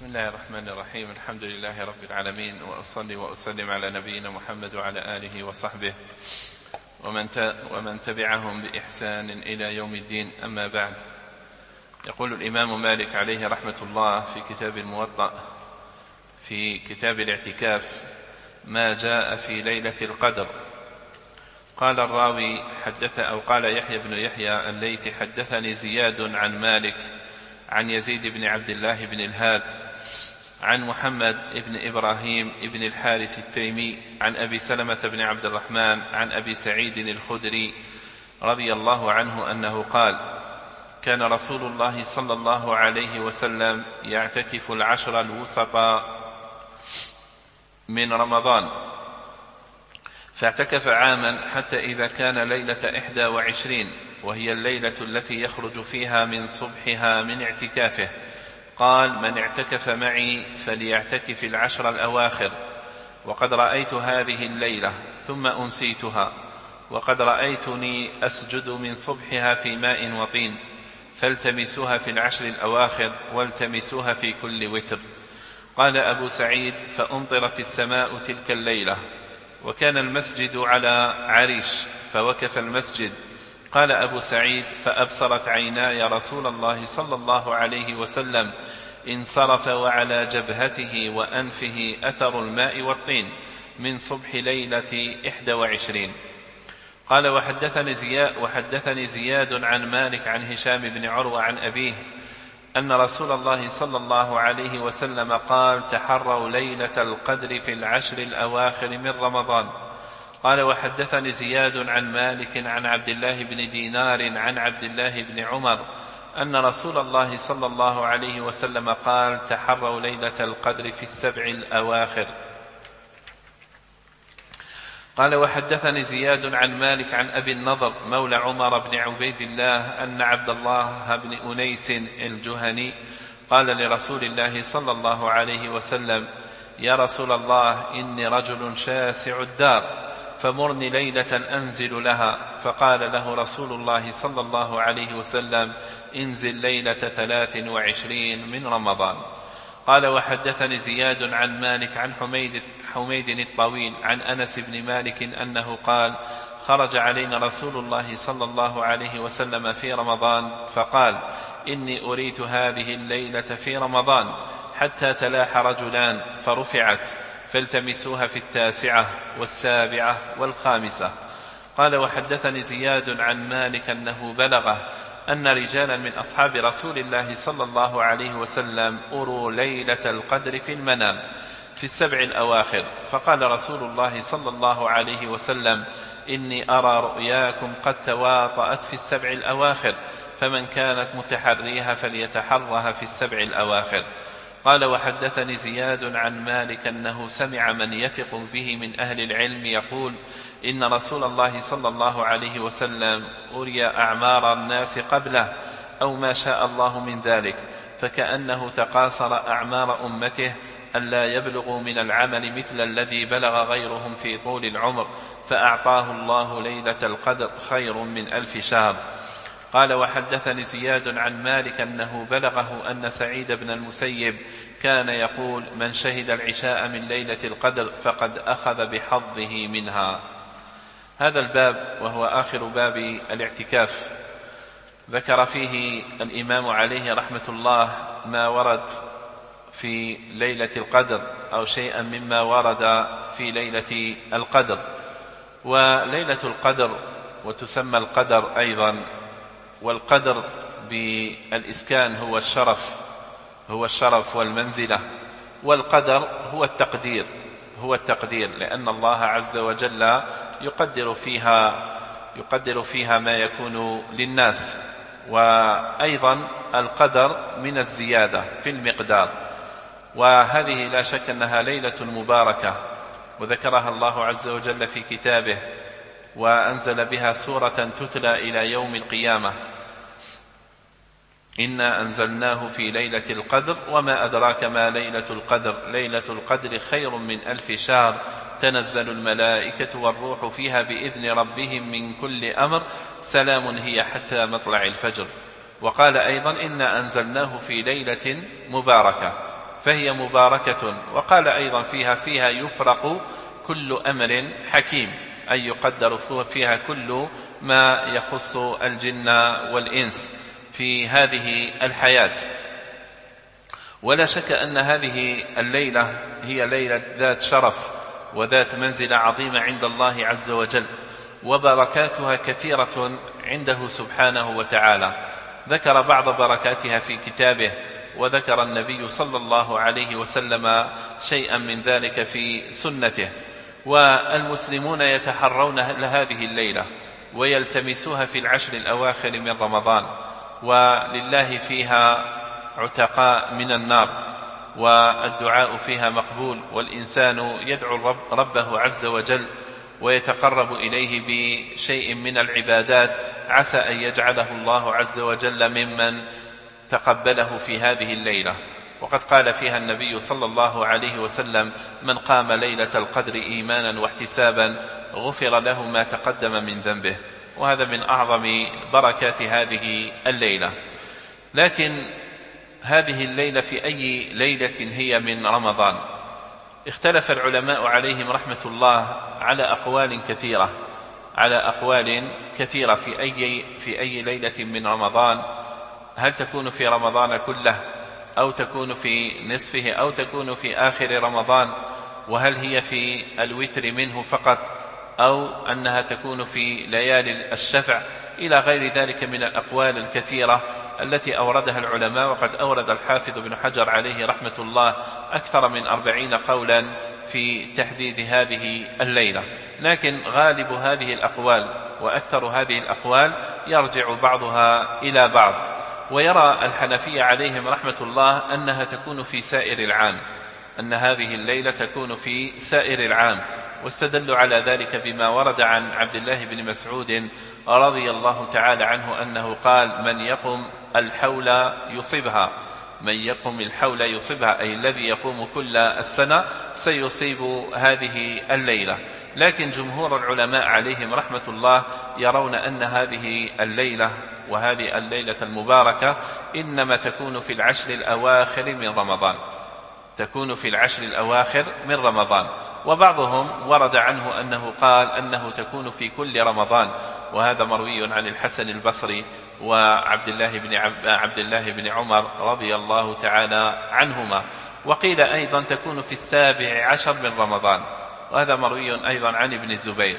بسم الله الرحمن الرحيم. الحمد لله رب العالمين، وأصلي وأسلم على نبينا محمد وعلى آله وصحبه ومن تبعهم بإحسان إلى يوم الدين. أما بعد، يقول الإمام مالك عليه رحمة الله في كتاب الموطأ في كتاب الاعتكاف: ما جاء في ليلة القدر. قال الراوي قال يحيى بن يحيى الليثي: حدثني زياد عن مالك عن يزيد بن عبد الله بن الهاد عن محمد بن إبراهيم بن الحارث التيمي عن أبي سلمة بن عبد الرحمن عن أبي سعيد الخدري رضي الله عنه أنه قال: كان رسول الله صلى الله عليه وسلم يعتكف العشر الوسطى من رمضان، فاعتكف عاما حتى إذا كان ليلة 21، وهي الليلة التي يخرج فيها من صبحها من اعتكافه، قال: من اعتكف معي فليعتكف العشر الأواخر، وقد رأيت هذه الليلة ثم أنسيتها، وقد رأيتني أسجد من صبحها في ماء وطين، فالتمسوها في العشر الأواخر والتمسوها في كل وتر. قال أبو سعيد: فأمطرت السماء تلك الليلة، وكان المسجد على عريش، فوكف المسجد. قال أبو سعيد: فأبصرت عيناي رسول الله صلى الله عليه وسلم انصرف، وعلى جبهته وأنفه أثر الماء والطين من صبح ليلة 21. قال: وحدثني زياد عن مالك عن هشام بن عروة عن أبيه أن رسول الله صلى الله عليه وسلم قال: تحروا ليلة القدر في العشر الأواخر من رمضان. قال: وحدثني زياد عن مالك عن عبد الله بن دينار عن عبد الله بن عمر أن رسول الله صلى الله عليه وسلم قال: تحروا ليلة القدر في السبع الأواخر. قال: وحدثني زياد عن مالك عن أبي النضر مولى عمر بن عبيد الله أن عبد الله بن أنيس الجهني قال لرسول الله صلى الله عليه وسلم: يا رسول الله، إني رجل شاسع الدار، فمرني ليلة أنزل لها. فقال له رسول الله صلى الله عليه وسلم: انزل ليلة 23 من رمضان. قال: وحدثني زياد عن مالك عن حميد الطويل عن أنس بن مالك أنه قال: خرج علينا رسول الله صلى الله عليه وسلم في رمضان، فقال: إني أريت هذه الليلة في رمضان، حتى تلاح رجلان فرفعت، فالتمسوها في 9 و7 و5. قال: وحدثني زياد عن مالك أنه بلغه أن رجالا من أصحاب رسول الله صلى الله عليه وسلم أروا ليلة القدر في المنام في السبع الأواخر، فقال رسول الله صلى الله عليه وسلم: إني أرى رؤياكم قد تواطأت في السبع الأواخر، فمن كانت متحريها فليتحرها في السبع الأواخر. قال: وحدثني زياد عن مالك أنه سمع من يثق به من أهل العلم يقول: إن رسول الله صلى الله عليه وسلم أري أعمار الناس قبله أو ما شاء الله من ذلك، فكأنه تقاصر أعمار أمته ألا يبلغوا من العمل مثل الذي بلغ غيرهم في طول العمر، فأعطاه الله ليلة القدر خير من 1000 شهر. قال: وحدثني زياد عن مالك أنه بلغه أن سعيد بن المسيب كان يقول: من شهد العشاء من ليلة القدر فقد أخذ بحظه منها. هذا الباب، وهو آخر باب الاعتكاف، ذكر فيه الإمام عليه رحمة الله ما ورد في ليلة القدر، أو شيئا مما ورد في ليلة القدر. وليلة القدر وتسمى القدر أيضا، والقدر بالإسكان هو الشرف والمنزلة، والقدر هو التقدير، لأن الله عز وجل يقدر فيها ما يكون للناس. وأيضا القدر من الزيادة في المقدار، وهذه لا شك أنها ليلة مباركة، وذكرها الله عز وجل في كتابه، وأنزل بها سورة تتلى إلى يوم القيامة: إنا أنزلناه في ليلة القدر وما أدراك ما ليلة القدر، ليلة القدر خير من 1000 شهر، تنزل الملائكة والروح فيها بإذن ربهم من كل أمر، سلام هي حتى مطلع الفجر. وقال أيضا: إنا أنزلناه في ليلة مباركة، فهي مباركة. وقال أيضا فيها يفرق كل أمر حكيم، أي يقدر فيها كل ما يخص الجن والإنس في هذه الحياة. ولا شك أن هذه الليلة هي ليلة ذات شرف وذات منزلة عظيمة عند الله عز وجل، وبركاتها كثيرة عنده سبحانه وتعالى. ذكر بعض بركاتها في كتابه، وذكر النبي صلى الله عليه وسلم شيئا من ذلك في سنته. والمسلمون يتحرون هذه الليلة ويلتمسوها في العشر الأواخر من رمضان، ولله فيها عتقاء من النار، والدعاء فيها مقبول، والإنسان يدعو ربه عز وجل ويتقرب إليه بشيء من العبادات، عسى أن يجعله الله عز وجل ممن تقبله في هذه الليلة. وقد قال فيها النبي صلى الله عليه وسلم: من قام ليلة القدر إيمانا واحتسابا غفر له ما تقدم من ذنبه. وهذا من أعظم بركات هذه الليلة. لكن هذه الليلة في أي ليلة هي من رمضان؟ اختلف العلماء عليهم رحمة الله على أقوال كثيرة في أي ليلة من رمضان. هل تكون في رمضان كله، أو تكون في نصفه، أو تكون في آخر رمضان؟ وهل هي في الوتر منه فقط، أو أنها تكون في ليالي الشفع؟ إلى غير ذلك من الأقوال الكثيرة التي أوردها العلماء. وقد أورد الحافظ بن حجر عليه رحمة الله أكثر من 40 قولا في تحديد هذه الليلة. لكن غالب هذه الأقوال وأكثر هذه الأقوال يرجع بعضها إلى بعض. ويرى الحنفية عليهم رحمة الله أنها تكون في سائر العام، أن هذه الليلة تكون في سائر العام، واستدلوا على ذلك بما ورد عن عبد الله بن مسعود رضي الله تعالى عنه أنه قال: من يقم الحول يصيبها، من يقم الحول يصيبها، أي الذي يقوم كل السنة سيصيب هذه الليلة. لكن جمهور العلماء عليهم رحمة الله يرون أن هذه الليلة وهذه الليلة المباركة إنما تكون في العشر الأواخر من رمضان، تكون في العشر الأواخر من رمضان. وبعضهم ورد عنه أنه قال أنه تكون في كل رمضان، وهذا مروي عن الحسن البصري وعبد الله بن عمر رضي الله تعالى عنهما. وقيل أيضا تكون في 17 من رمضان، وهذا مروي أيضا عن ابن الزبير.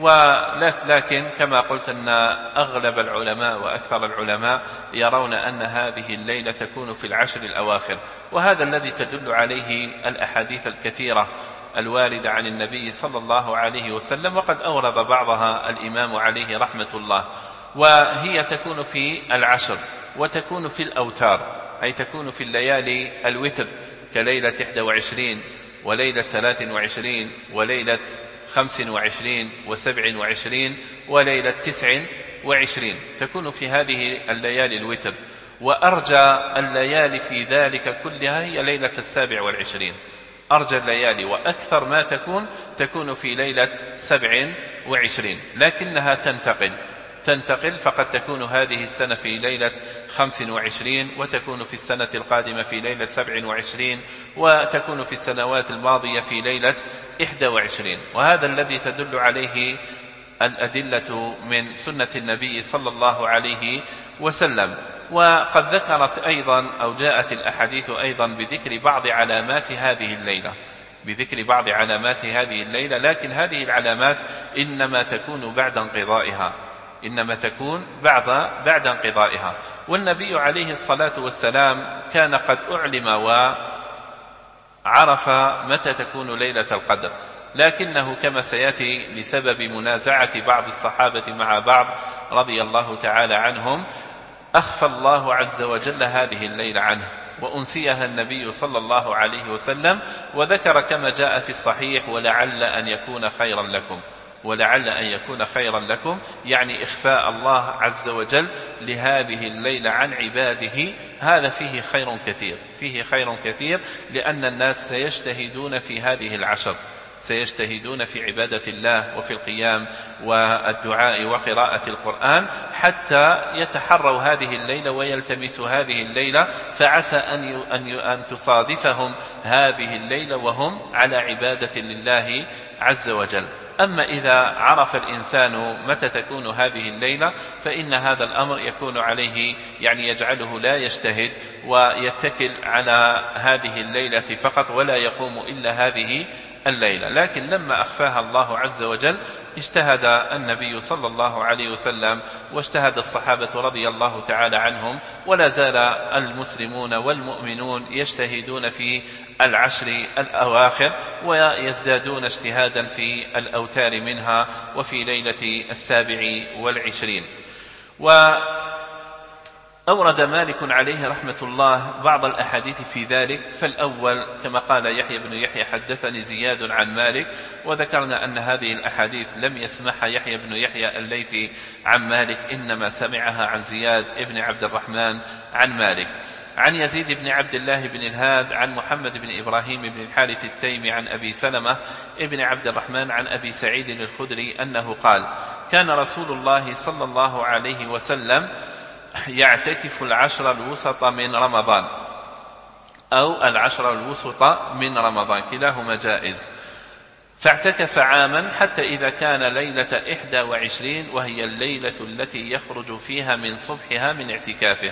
ولكن كما قلت أن أغلب العلماء وأكثر العلماء يرون أن هذه الليلة تكون في العشر الأواخر، وهذا الذي تدل عليه الأحاديث الكثيرة الواردة عن النبي صلى الله عليه وسلم، وقد أورد بعضها الإمام عليه رحمة الله. وهي تكون في العشر، وتكون في الأوتار، أي تكون في الليالي الوتر، كليلة 21 وليلة 23 وليلة 25 و27 وليلة 29، تكون في هذه الليالي الوتر. وأرجى الليالي في ذلك كلها هي ليلة 27، أرجى الليالي وأكثر ما تكون في ليلة 27، لكنها تنتقل، فقد تكون هذه السنة في ليلة 25، وتكون في السنة القادمة في ليلة 27، وتكون في السنوات الماضية في ليلة 21. وهذا الذي تدل عليه الأدلة من سنة النبي صلى الله عليه وسلم. وقد ذكرت أيضا أو جاءت الأحاديث أيضا بذكر بعض علامات هذه الليلة، لكن هذه العلامات إنما تكون بعد انقضائها. والنبي عليه الصلاة والسلام كان قد أعلم وعرف متى تكون ليلة القدر، لكنه كما سيأتي لسبب منازعة بعض الصحابة مع بعض رضي الله تعالى عنهم أخفى الله عز وجل هذه الليلة عنه، وأنسيها النبي صلى الله عليه وسلم، وذكر كما جاء في الصحيح: ولعل أن يكون خيرا لكم، يعني إخفاء الله عز وجل لهذه الليلة عن عباده. هذا فيه خير كثير، لأن الناس سيجتهدون في هذه العشر، سيجتهدون في عبادة الله وفي القيام والدعاء وقراءة القرآن حتى يتحروا هذه الليلة ويلتمسوا هذه الليلة، فعسى أن تصادفهم هذه الليلة وهم على عبادة لله عز وجل. أما إذا عرف الإنسان متى تكون هذه الليلة فإن هذا الأمر يكون عليه، يعني يجعله لا يجتهد ويتكل على هذه الليلة فقط ولا يقوم إلا هذه الليلة. لكن لما أخفاها الله عز وجل اجتهد النبي صلى الله عليه وسلم واجتهد الصحابة رضي الله تعالى عنهم، ولا زال المسلمون والمؤمنون يجتهدون في العشر الأواخر ويزدادون اجتهادا في الأوتار منها وفي ليلة 27. أورد مالك عليه رحمة الله بعض الأحاديث في ذلك. فالأول كما قال يحيى بن يحيى حدثني زياد عن مالك، وذكرنا أن هذه الأحاديث لم يسمعها يحيى بن يحيى الليثي عن مالك، إنما سمعها عن زياد بن عبد الرحمن عن مالك. عن يزيد بن عبد الله بن الهاد عن محمد بن إبراهيم بن الحارث التيمي عن أبي سلمة بن عبد الرحمن عن أبي سعيد الخدري أنه قال: كان رسول الله صلى الله عليه وسلم يعتكف العشر الوسط من رمضان أو العشر الوسط من رمضان، كلاهما جائز. فاعتكف عاما حتى إذا كان ليلة 21 وهي الليلة التي يخرج فيها من صبحها من اعتكافه.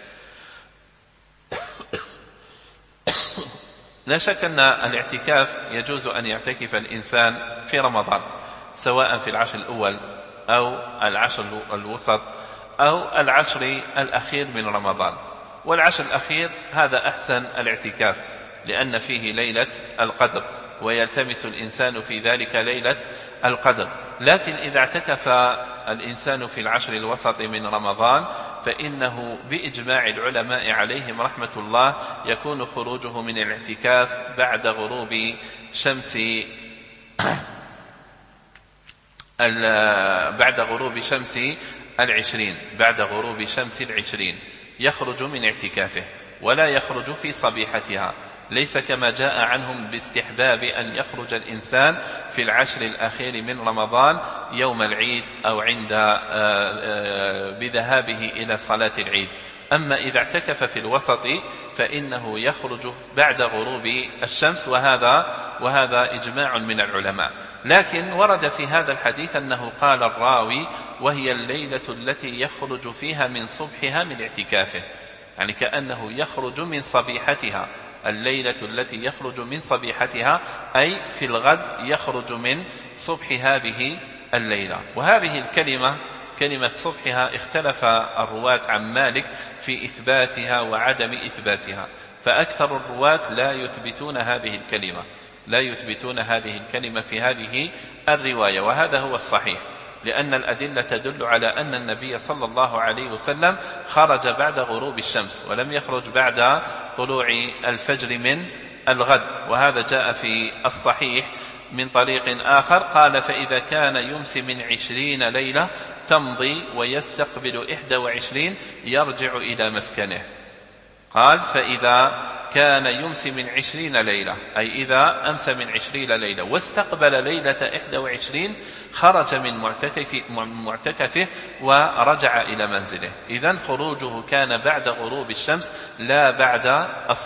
لا شك أن الاعتكاف يجوز أن يعتكف الإنسان في رمضان، سواء في العشر الأول أو العشر الوسط أو العشر الأخير من رمضان. والعشر الأخير هذا أحسن الاعتكاف لأن فيه ليلة القدر، ويلتمس الإنسان في ذلك ليلة القدر. لكن إذا اعتكف الإنسان في العشر الوسط من رمضان فإنه بإجماع العلماء عليهم رحمة الله يكون خروجه من الاعتكاف بعد غروب شمس بعد غروب شمس 20 يخرج من اعتكافه ولا يخرج في صبيحتها، ليس كما جاء عنهم باستحباب أن يخرج الإنسان في العشر الأخير من رمضان يوم العيد أو عند بذهابه إلى صلاة العيد. أما إذا اعتكف في الوسط فإنه يخرج بعد غروب الشمس، وهذا إجماع من العلماء. لكن ورد في هذا الحديث أنه قال الراوي: وهي الليلة التي يخرج فيها من صبحها من اعتكافه، يعني كأنه يخرج من صبيحتها، الليلة التي يخرج من صبيحتها أي في الغد يخرج من صبح هذه الليلة. وهذه الكلمة كلمة صبحها اختلف الرواة عن مالك في إثباتها وعدم إثباتها، فأكثر الرواة لا يثبتون هذه الكلمة في هذه الرواية، وهذا هو الصحيح، لأن الأدلة تدل على أن النبي صلى الله عليه وسلم خرج بعد غروب الشمس ولم يخرج بعد طلوع الفجر من الغد. وهذا جاء في الصحيح من طريق آخر قال: فإذا كان يمسي من 20 ليلة تمضي ويستقبل 21 يرجع إلى مسكنه. قال: فإذا كان يمسي من 20 ليلة أي إذا أمسى من 20 ليلة واستقبل ليلة 21 خرج من معتكفه ورجع إلى منزله. إذن خروجه كان بعد غروب الشمس لا بعد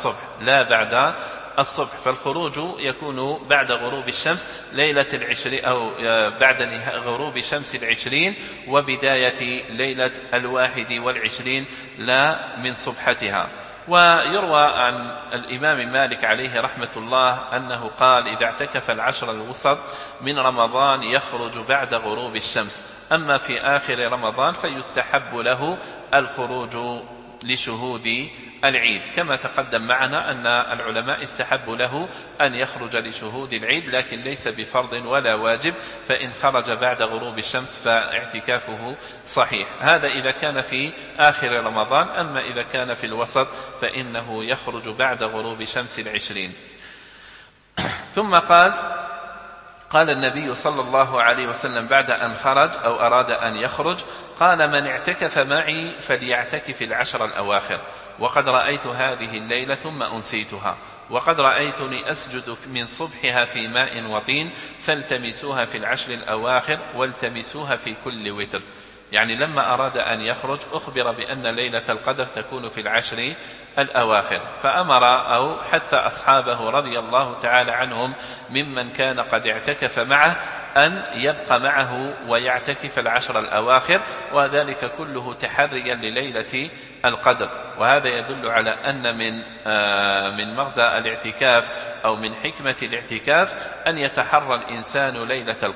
الصبح، فالخروج يكون بعد غروب الشمس ليلة 20 أو بعد غروب شمس 20 وبداية ليلة 21 لا من صبحتها. ويروى عن الإمام مالك عليه رحمة الله أنه قال: إذا اعتكف العشر الوسط من رمضان يخرج بعد غروب الشمس، أما في آخر رمضان فيستحب له الخروج لشهود العيد، كما تقدم معنا أن العلماء استحبوا له أن يخرج لشهود العيد، لكن ليس بفرض ولا واجب، فإن خرج بعد غروب الشمس فاعتكافه صحيح. هذا إذا كان في آخر رمضان. أما إذا كان في الوسط فإنه يخرج بعد غروب شمس 20. ثم قال النبي صلى الله عليه وسلم بعد أن خرج أو أراد أن يخرج: قال: من اعتكف معي فليعتكف العشر الأواخر، وقد رأيت هذه الليلة ثم أنسيتها، وقد رأيتني أسجد من صبحها في ماء وطين فالتمسوها في العشر الأواخر والتمسوها في كل وتر. يعني لما أراد أن يخرج أخبر بأن ليلة القدر تكون في العشر الأواخر، فأمر أو حتى أصحابه رضي الله تعالى عنهم ممن كان قد اعتكف معه أن يبقى معه ويعتكف العشر الأواخر، وذلك كله تحريا لليلة القدر. وهذا يدل على أن من مغزى الاعتكاف أو من حكمة الاعتكاف أن يتحرى الإنسان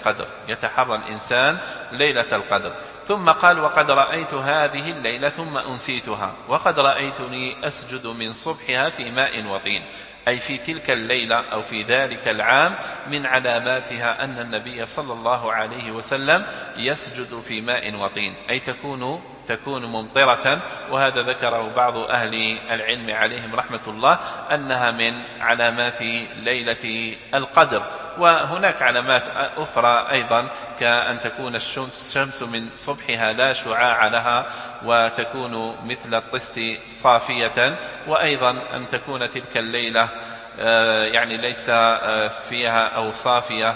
ليلة القدر. ثم قال: وقد رأيت هذه الليلة ثم أنسيتها وقد رأيتني أسجد من صبحها في ماء وطين، أي في تلك الليلة أو في ذلك العام من علاماتها أن النبي صلى الله عليه وسلم يسجد في ماء وطين، أي تكون ممطرة. وهذا ذكره بعض أهل العلم عليهم رحمة الله أنها من علامات ليلة القدر. وهناك علامات أخرى أيضا كأن تكون الشمس من صبحها لا شعاع لها وتكون مثل الطست صافية، وأيضا أن تكون تلك الليلة يعني ليس فيها أو صافية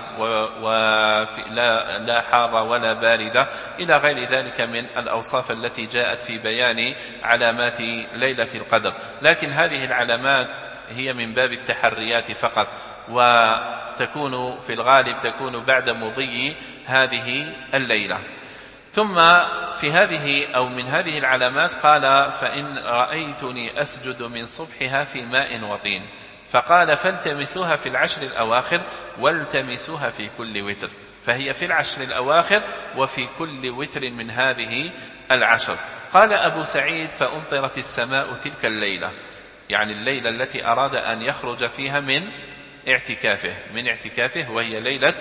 لا حارة ولا باردة إلى غير ذلك من الأوصاف التي جاءت في بيان علامات ليلة القدر. لكن هذه العلامات هي من باب التحريات فقط، وتكون في الغالب بعد مضي هذه الليلة. ثم في هذه أو من هذه العلامات قال: فإن رأيتني أسجد من صبحها في ماء وطين، فقال: فالتمسوها في العشر الأواخر والتمسوها في كل وتر، فهي في العشر الأواخر وفي كل وتر من هذه العشر. قال أبو سعيد: فأمطرت السماء تلك الليلة، يعني الليلة التي أراد أن يخرج فيها من اعتكافه وهي ليلة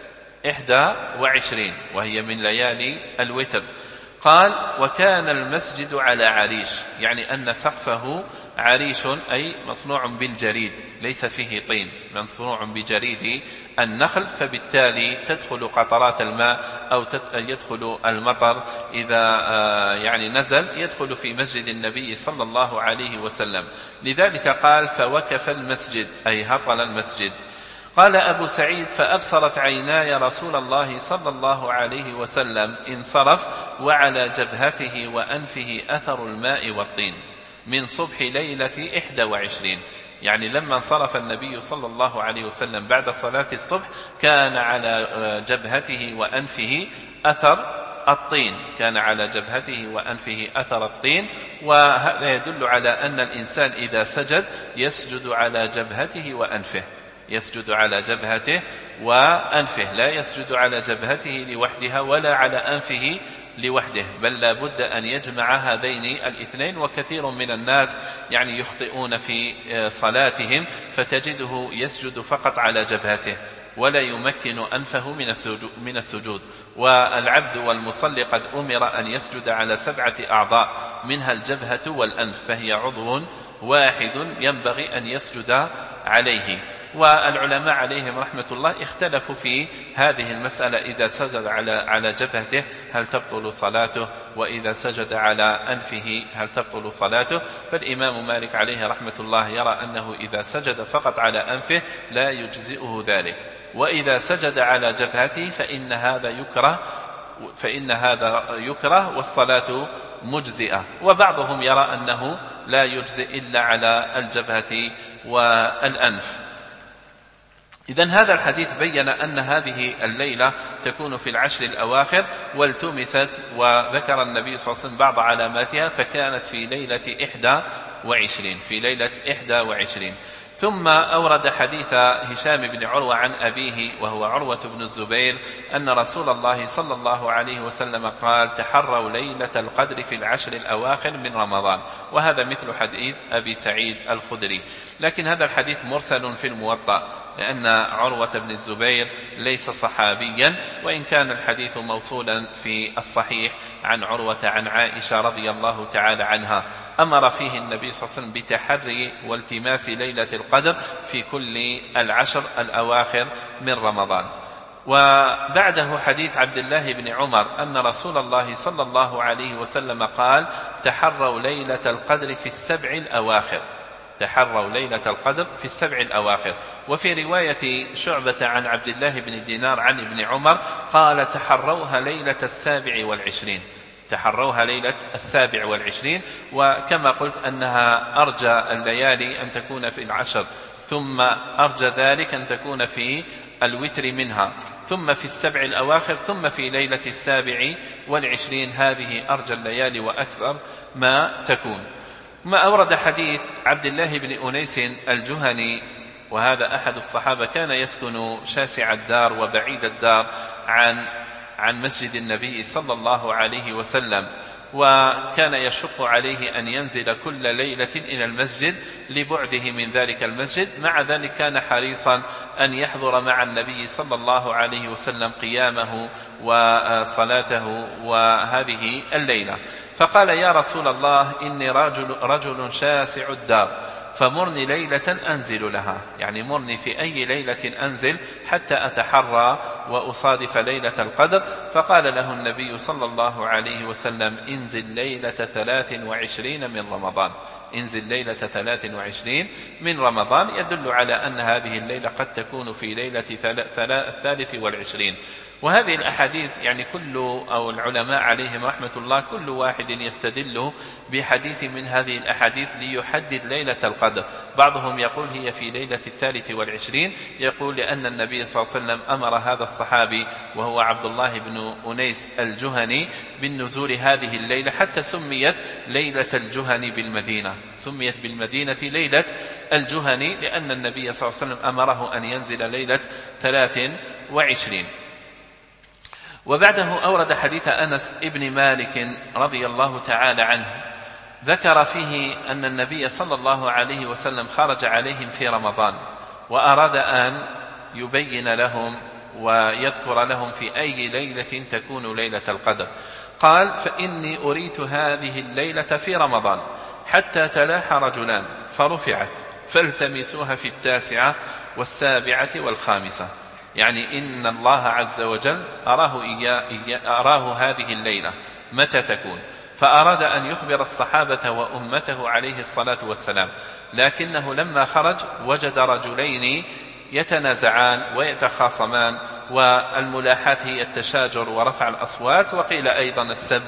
21 وهي من ليالي الوتر. قال: وكان المسجد على عريش، يعني أن سقفه عريش أي مصنوع بالجريد ليس فيه طين، مصنوع بجريد النخل، فبالتالي تدخل قطرات الماء أو يدخل المطر إذا يعني نزل يدخل في مسجد النبي صلى الله عليه وسلم. لذلك قال: فوكف المسجد أي هطل المسجد. قال أبو سعيد: فأبصرت عيناي رسول الله صلى الله عليه وسلم انصرف وعلى جبهته وأنفه أثر الماء والطين من صبح ليلة 21. يعني لما انصرف النبي صلى الله عليه وسلم بعد صلاة الصبح كان على جبهته وأنفه أثر الطين، وهذا يدل على أن الإنسان إذا سجد يسجد على جبهته وأنفه، لا يسجد على جبهته لوحدها ولا على أنفه لوحده، بل لا بد أن يجمع هذين الاثنين. وكثير من الناس يعني يخطئون في صلاتهم فتجده يسجد فقط على جبهته ولا يمكن أنفه من السجود. والعبد والمصلي قد أمر أن يسجد على 7 أعضاء منها الجبهة والأنف، فهي عضو واحد ينبغي أن يسجد عليه. والعلماء عليهم رحمة الله اختلفوا في هذه المسألة، إذا سجد على جبهته هل تبطل صلاته، وإذا سجد على أنفه هل تبطل صلاته. فالإمام مالك عليه رحمة الله يرى أنه إذا سجد فقط على أنفه لا يجزئه ذلك، وإذا سجد على جبهته فإن هذا يكره والصلاة مجزئة. وبعضهم يرى أنه لا يجزئ إلا على الجبهة والأنف. إذن هذا الحديث بين أن هذه الليلة تكون في العشر الأواخر والتمست، وذكر النبي صلى الله عليه وسلم بعض علاماتها، فكانت في ليلة 21. ثم أورد حديث هشام بن عروة عن أبيه وهو عروة بن الزبير أن رسول الله صلى الله عليه وسلم قال: تحروا ليلة القدر في العشر الأواخر من رمضان. وهذا مثل حديث أبي سعيد الخدري، لكن هذا الحديث مرسل في الموطأ، لأن عروة بن الزبير ليس صحابيا، وإن كان الحديث موصولا في الصحيح عن عروة عن عائشة رضي الله تعالى عنها. أمر فيه النبي صلى الله عليه وسلم بتحري والتماس ليلة القدر في كل العشر الأواخر من رمضان. وبعده حديث عبد الله بن عمر أن رسول الله صلى الله عليه وسلم قال: تحروا ليلة القدر في 7 الأواخر، تحروا ليلة القدر في السبع الأواخر. وفي رواية شعبة عن عبد الله بن دينار عن ابن عمر قال تحروها ليلة 27، تحروها ليلة 27. وكما قلت أنها أرجى الليالي أن تكون في العشر، ثم أرجى ذلك أن تكون في الوتر منها، ثم في السبع الأواخر، ثم في ليلة 27. هذه أرجى الليالي وأكثر ما تكون. ما أورد حديث عبد الله بن أنيس الجهني، وهذا أحد الصحابة كان يسكن شاسع الدار وبعيد الدار عن مسجد النبي صلى الله عليه وسلم، وكان يشق عليه أن ينزل كل ليلة إلى المسجد لبعده من ذلك المسجد. مع ذلك كان حريصا أن يحضر مع النبي صلى الله عليه وسلم قيامه وصلاته وهذه الليلة. فقال يا رسول الله إني رجل شاسع الدار، فمرني ليلة أنزل لها، يعني مرني في أي ليلة أنزل حتى أتحرى وأصادف ليلة القدر. فقال له النبي صلى الله عليه وسلم انزل ليلة 23 من رمضان، انزل ليلة 23 من رمضان، يدل على أن هذه الليلة قد تكون في ليلة 23. وهذه الأحاديث يعني أو العلماء عليهم رحمة الله كل واحد يستدل بحديث من هذه الأحاديث ليحدد ليلة القدر. بعضهم يقول هي في ليلة 23، يقول لأن النبي صلى الله عليه وسلم أمر هذا الصحابي وهو عبد الله بن أنيس الجهني بالنزول هذه الليلة، حتى سميت ليلة الجهني بالمدينة، سميت بالمدينة ليلة الجهني، لأن النبي صلى الله عليه وسلم أمره أن ينزل ليلة 23. وبعده أورد حديث أنس ابن مالك رضي الله تعالى عنه، ذكر فيه أن النبي صلى الله عليه وسلم خرج عليهم في رمضان وأراد أن يبين لهم ويذكر لهم في أي ليلة تكون ليلة القدر. قال فإني أريت هذه الليلة في رمضان حتى تلاح رجلان فرفعت فالتمسوها في 9 و7 و5. يعني إن الله عز وجل أراه هذه الليلة متى تكون، فأراد أن يخبر الصحابة وأمته عليه الصلاة والسلام، لكنه لما خرج وجد رجلين يتنازعان ويتخاصمان، والملاحات هي التشاجر ورفع الأصوات، وقيل أيضا السب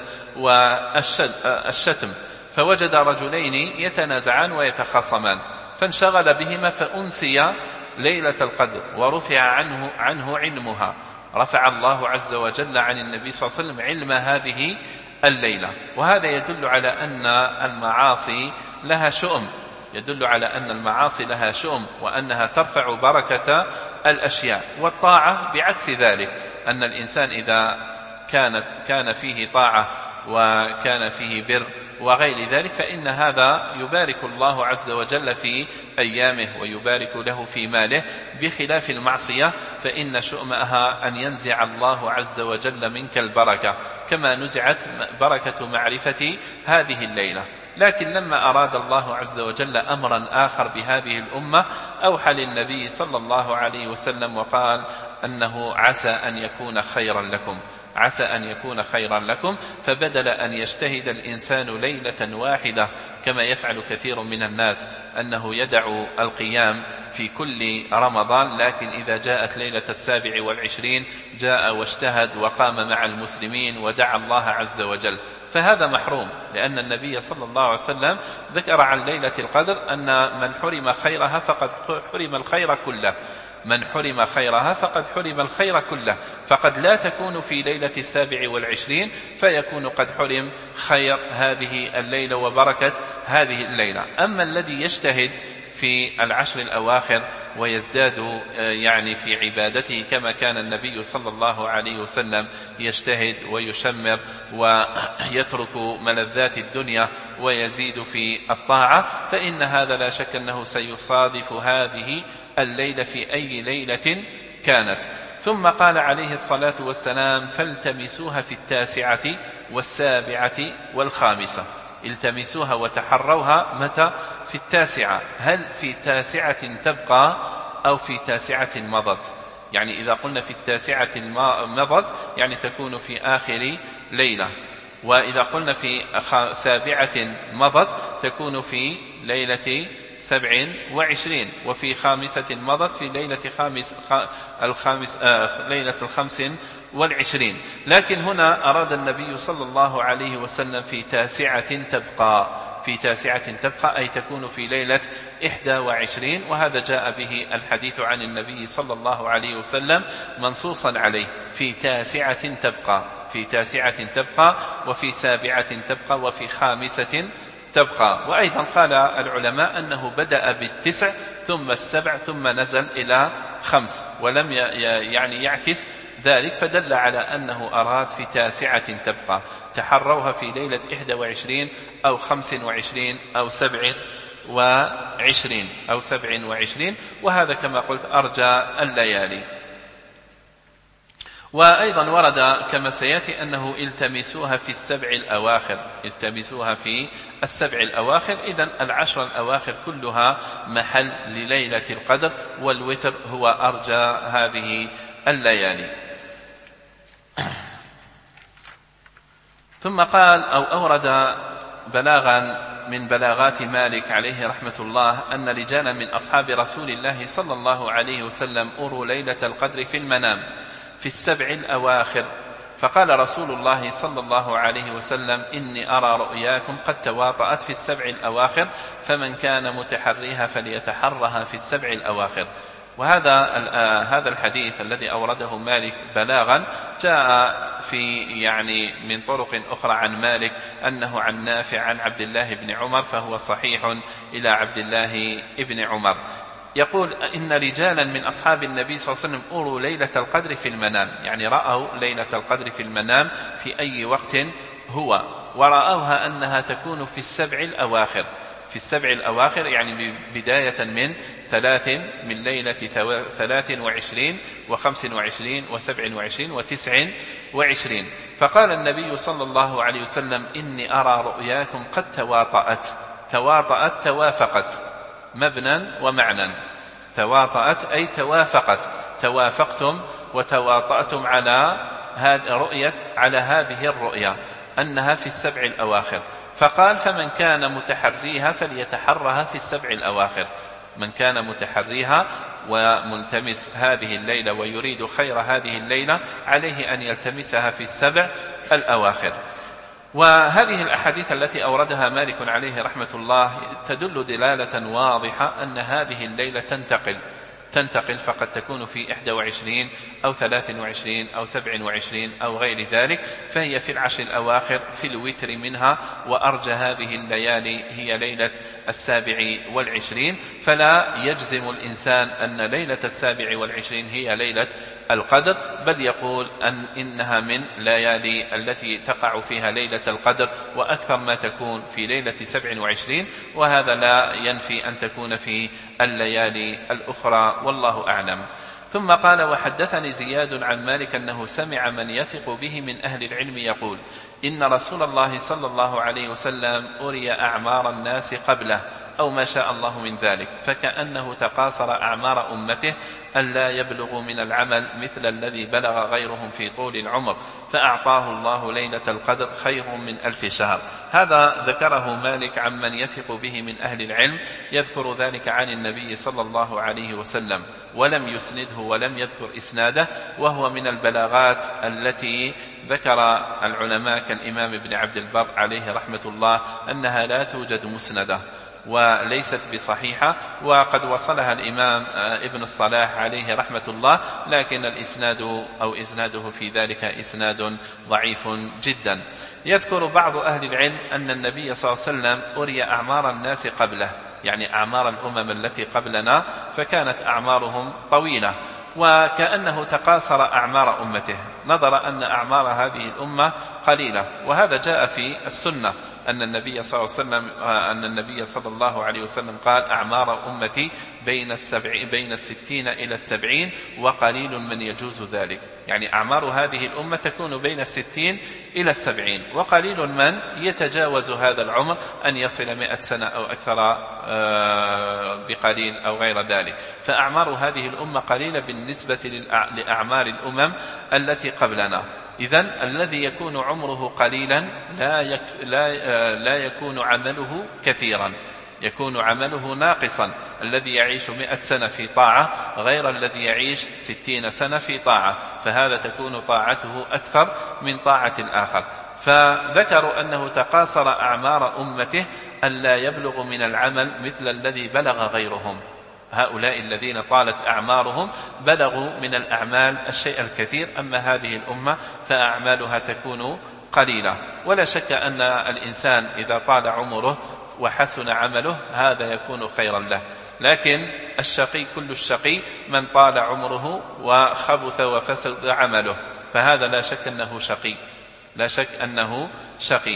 والشتم، فوجد رجلين يتنازعان ويتخاصمان فانشغل بهما فأنسي ليلة القدر ورفع عنه علمها، رفع الله عز وجل عن النبي صلى الله عليه وسلم علم هذه الليلة. وهذا يدل على أن المعاصي لها شؤم، يدل على أن المعاصي لها شؤم وأنها ترفع بركة الأشياء. والطاعة بعكس ذلك، أن الإنسان إذا كان فيه طاعة وكان فيه بر وغير ذلك فإن هذا يبارك الله عز وجل في أيامه ويبارك له في ماله، بخلاف المعصية فإن شؤمها أن ينزع الله عز وجل منك البركة، كما نزعت بركة معرفة هذه الليلة. لكن لما أراد الله عز وجل أمرا آخر بهذه الأمة أوحى للنبي صلى الله عليه وسلم وقال أنه عسى أن يكون خيرا لكم، عسى أن يكون خيرا لكم. فبدل أن يجتهد الإنسان ليلة واحدة كما يفعل كثير من الناس أنه يدع القيام في كل رمضان، لكن إذا جاءت ليلة 27 جاء واجتهد وقام مع المسلمين ودعا الله عز وجل، فهذا محروم، لأن النبي صلى الله عليه وسلم ذكر عن ليلة القدر أن من حرم خيرها فقد حرم الخير كله، من حرم خيرها فقد حرم الخير كله، فقد لا تكون في ليلة 27 فيكون قد حرم خير هذه الليلة وبركة هذه الليلة. أما الذي يجتهد في العشر الأواخر ويزداد يعني في عبادته كما كان النبي صلى الله عليه وسلم يجتهد ويشمر ويترك ملذات الدنيا ويزيد في الطاعة، فإن هذا لا شك أنه سيصادف هذه الليلة في أي ليلة كانت. ثم قال عليه الصلاة والسلام فالتمسوها في 9 و7 و5. التمسوها وتحروها متى؟ في 9. هل في 9 تبقى أو في 9 مضت؟ يعني إذا قلنا في 9 مضت يعني تكون في آخر ليلة، وإذا قلنا في 7 مضت تكون في ليلة 27، وفي خامسة مضت في ليلة ليلة 25. لكن هنا أراد النبي صلى الله عليه وسلم في تاسعة تبقى أي تكون في ليلة 21، وهذا جاء به الحديث عن النبي صلى الله عليه وسلم منصوصا عليه، في تاسعة تبقى وفي 7 تبقى وفي 5 تبقى. وأيضا قال العلماء أنه بدأ بال9 ثم ال7 ثم نزل إلى 5، ولم يعني يعكس ذلك، فدل على أنه أراد في 9 تبقى، تحروها في ليلة 21 أو 25 أو 27، وهذا كما قلت أرجى الليالي. وأيضا ورد كما سيأتي أنه التمسوها في السبع الأواخر، إذن 10 الأواخر كلها محل لليلة القدر، والوتر هو أرجى هذه الليالي. ثم قال أو أورد بلاغا من بلاغات مالك عليه رحمة الله أن رجالا من أصحاب رسول الله صلى الله عليه وسلم أروا ليلة القدر في المنام في 7 الأواخر، فقال رسول الله صلى الله عليه وسلم إني أرى رؤياكم قد تواطأت في 7 الأواخر، فمن كان متحريها فليتحرها في 7 الأواخر. وهذا الحديث الذي أورده مالك بلاغا جاء في من طرق أخرى عن مالك أنه عن نافع عن عبد الله بن عمر، فهو صحيح إلى عبد الله بن عمر. يقول إن رجالا من أصحاب النبي صلى الله عليه وسلم أروا ليلة القدر في المنام، رأوا ليلة القدر في المنام في أي وقت هو، ورأوها أنها تكون في 7 الأواخر، بداية من ليلة 23 و25 و27 و29. فقال النبي صلى الله عليه وسلم إني أرى رؤياكم قد توافقت مبنى ومعنى، تواطأت أي توافقتم وتواطأتم على هذه الرؤيا أنها في 7 الأواخر. فقال فمن كان متحريها فليتحرها في 7 الأواخر، من كان متحريها وملتمس هذه الليلة ويريد خير هذه الليلة عليه أن يلتمسها في 7 الأواخر. وهذه الأحاديث التي أوردها مالك عليه رحمة الله تدل دلالة واضحة أن هذه الليلة تنتقل، فقد تكون في 21 أو 23 أو 27 أو غير ذلك، فهي في 10 الأواخر في الوتر منها، وأرجى هذه الليالي هي ليلة 27، فلا يجزم الإنسان أن ليلة 27 هي ليلة القدر، بل يقول إنها من ليالي التي تقع فيها ليلة القدر، وأكثر ما تكون في ليلة 27، وهذا لا ينفي أن تكون في الليالي الأخرى، والله أعلم. ثم قال وحدثني زياد عن مالك أنه سمع من يثق به من أهل العلم يقول إن رسول الله صلى الله عليه وسلم أري أعمار الناس قبله أو ما شاء الله من ذلك، فكأنه تقاصر أعمار أمته ألا يبلغوا من العمل مثل الذي بلغ غيرهم في طول العمر، فأعطاه الله ليلة القدر خير من 1000 شهر. هذا ذكره مالك عن من يثق به من أهل العلم، يذكر ذلك عن النبي صلى الله عليه وسلم، ولم يسنده ولم يذكر إسناده، وهو من البلاغات التي ذكر العلماء كالإمام ابن عبد البر عليه رحمة الله أنها لا توجد مسندة وليست بصحيحة، وقد وصلها الإمام ابن الصلاح عليه رحمة الله، لكن إسناده في ذلك إسناد ضعيف جدا. يذكر بعض أهل العلم أن النبي صلى الله عليه وسلم أري أعمار الناس قبله، أعمار الأمم التي قبلنا، فكانت أعمارهم طويلة، وكأنه تقاصر أعمار أمته، نظر أن أعمار هذه الأمة قليلة. وهذا جاء في السنة أن النبي صلى الله عليه وسلم قال أعمار أمتي بين 60 إلى 70 وقليل من يجوز ذلك، أعمار هذه الأمة تكون بين 60 إلى 70، وقليل من يتجاوز هذا العمر أن يصل 100 سنة أو أكثر بقليل أو غير ذلك، فأعمار هذه الأمة قليلة بالنسبة لأعمار الأمم التي قبلنا. إذن الذي يكون عمره قليلا لا يكون عمله كثيرا، يكون عمله ناقصا. الذي يعيش 100 سنة في طاعة غير الذي يعيش 60 سنة في طاعة، فهذا تكون طاعته أكثر من طاعة الآخر. فذكروا أنه تقاصر أعمار أمته ألا يبلغ من العمل مثل الذي بلغ غيرهم. هؤلاء الذين طالت أعمارهم بلغوا من الأعمال الشيء الكثير، أما هذه الأمة فأعمالها تكون قليلة. ولا شك أن الإنسان إذا طال عمره وحسن عمله هذا يكون خيرا له، لكن الشقي كل الشقي من طال عمره وخبث وفسد عمله، فهذا لا شك أنه شقي، لا شك أنه شقي.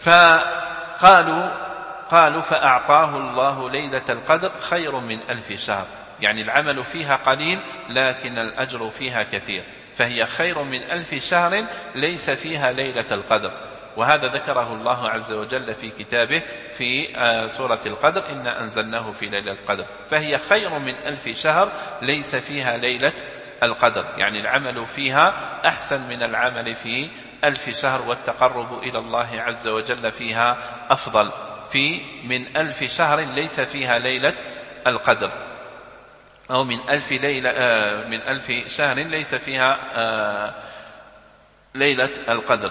قالوا فأعطاه الله ليلة القدر خير من 1000 شهر، يعني العمل فيها قليل لكن الأجر فيها كثير، فهي خير من 1000 شهر ليس فيها ليلة القدر. وهذا ذكره الله عز وجل في كتابه في سورة القدر: إنا أنزلناه في ليلة القدر، فهي خير من 1000 شهر ليس فيها ليلة القدر، يعني العمل فيها أحسن من العمل في 1000 شهر، والتقرب إلى الله عز وجل فيها أفضل من 1000 شهر ليس فيها ليلة القدر، أو من 1000 شهر ليس فيها ليلة القدر.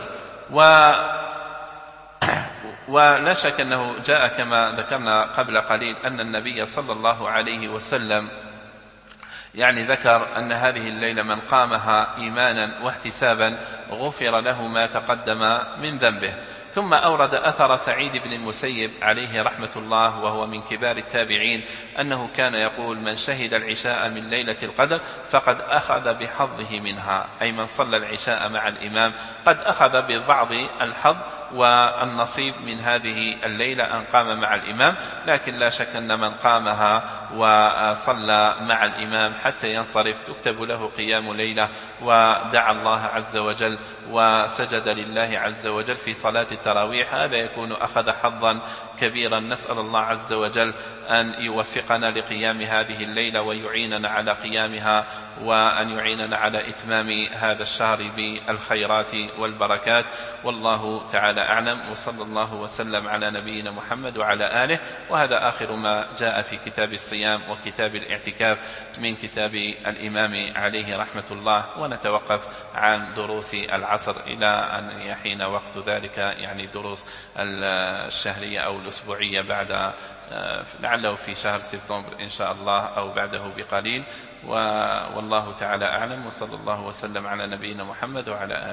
ولا شك أنه جاء كما ذكرنا قبل قليل أن النبي صلى الله عليه وسلم يعني ذكر أن هذه الليلة من قامها إيمانا واحتسابا غفر له ما تقدم من ذنبه. ثم أورد أثر سعيد بن المسيب عليه رحمة الله، وهو من كبار التابعين، أنه كان يقول: من شهد العشاء من ليلة القدر فقد أخذ بحظه منها، أي من صلى العشاء مع الإمام قد أخذ ببعض الحظ والنصيب من هذه الليلة أن قام مع الإمام. لكن لا شك أن من قامها وصلى مع الإمام حتى ينصرف تكتب له قيام ليلة، ودعا الله عز وجل وسجد لله عز وجل في صلاة التراويح، هذا يكون أخذ حظا كبيرا. نسأل الله عز وجل أن يوفقنا لقيام هذه الليلة ويعيننا على قيامها، وأن يعيننا على إتمام هذا الشهر بالخيرات والبركات. والله تعالى أعلم، وصلى الله وسلم على نبينا محمد وعلى آله. وهذا آخر ما جاء في كتاب الصيام وكتاب الاعتكاف من كتاب الإمام عليه رحمة الله. ونتوقف عن دروس العصر إلى أن يحين وقت ذلك، يعني دروس الشهرية أو الأسبوعية بعد لعله في شهر سبتمبر إن شاء الله أو بعده بقليل. والله تعالى أعلم، وصلى الله وسلم على نبينا محمد وعلى آله.